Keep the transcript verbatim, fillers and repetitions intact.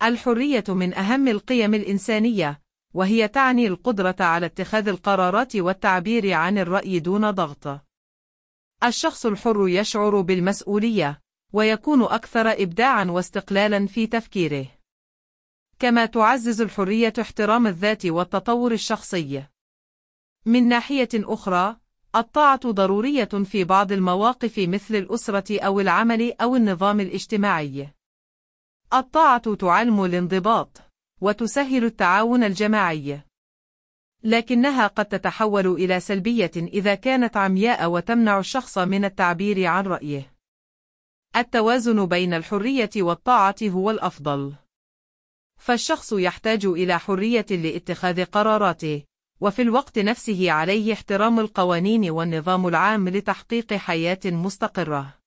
الحرية من أهم القيم الإنسانية، وهي تعني القدرة على اتخاذ القرارات والتعبير عن الرأي دون ضغط. الشخص الحر يشعر بالمسؤولية، ويكون أكثر إبداعًا واستقلالًا في تفكيره. كما تعزز الحرية احترام الذات والتطور الشخصي. من ناحية أخرى، الطاعة ضرورية في بعض المواقف مثل الأسرة أو العمل أو النظام الاجتماعي. الطاعة تعلم الانضباط، وتسهل التعاون الجماعي. لكنها قد تتحول إلى سلبية إذا كانت عمياء وتمنع الشخص من التعبير عن رأيه. التوازن بين الحرية والطاعة هو الأفضل. فالشخص يحتاج إلى حرية لاتخاذ قراراته، وفي الوقت نفسه عليه احترام القوانين والنظام العام لتحقيق حياة مستقرة.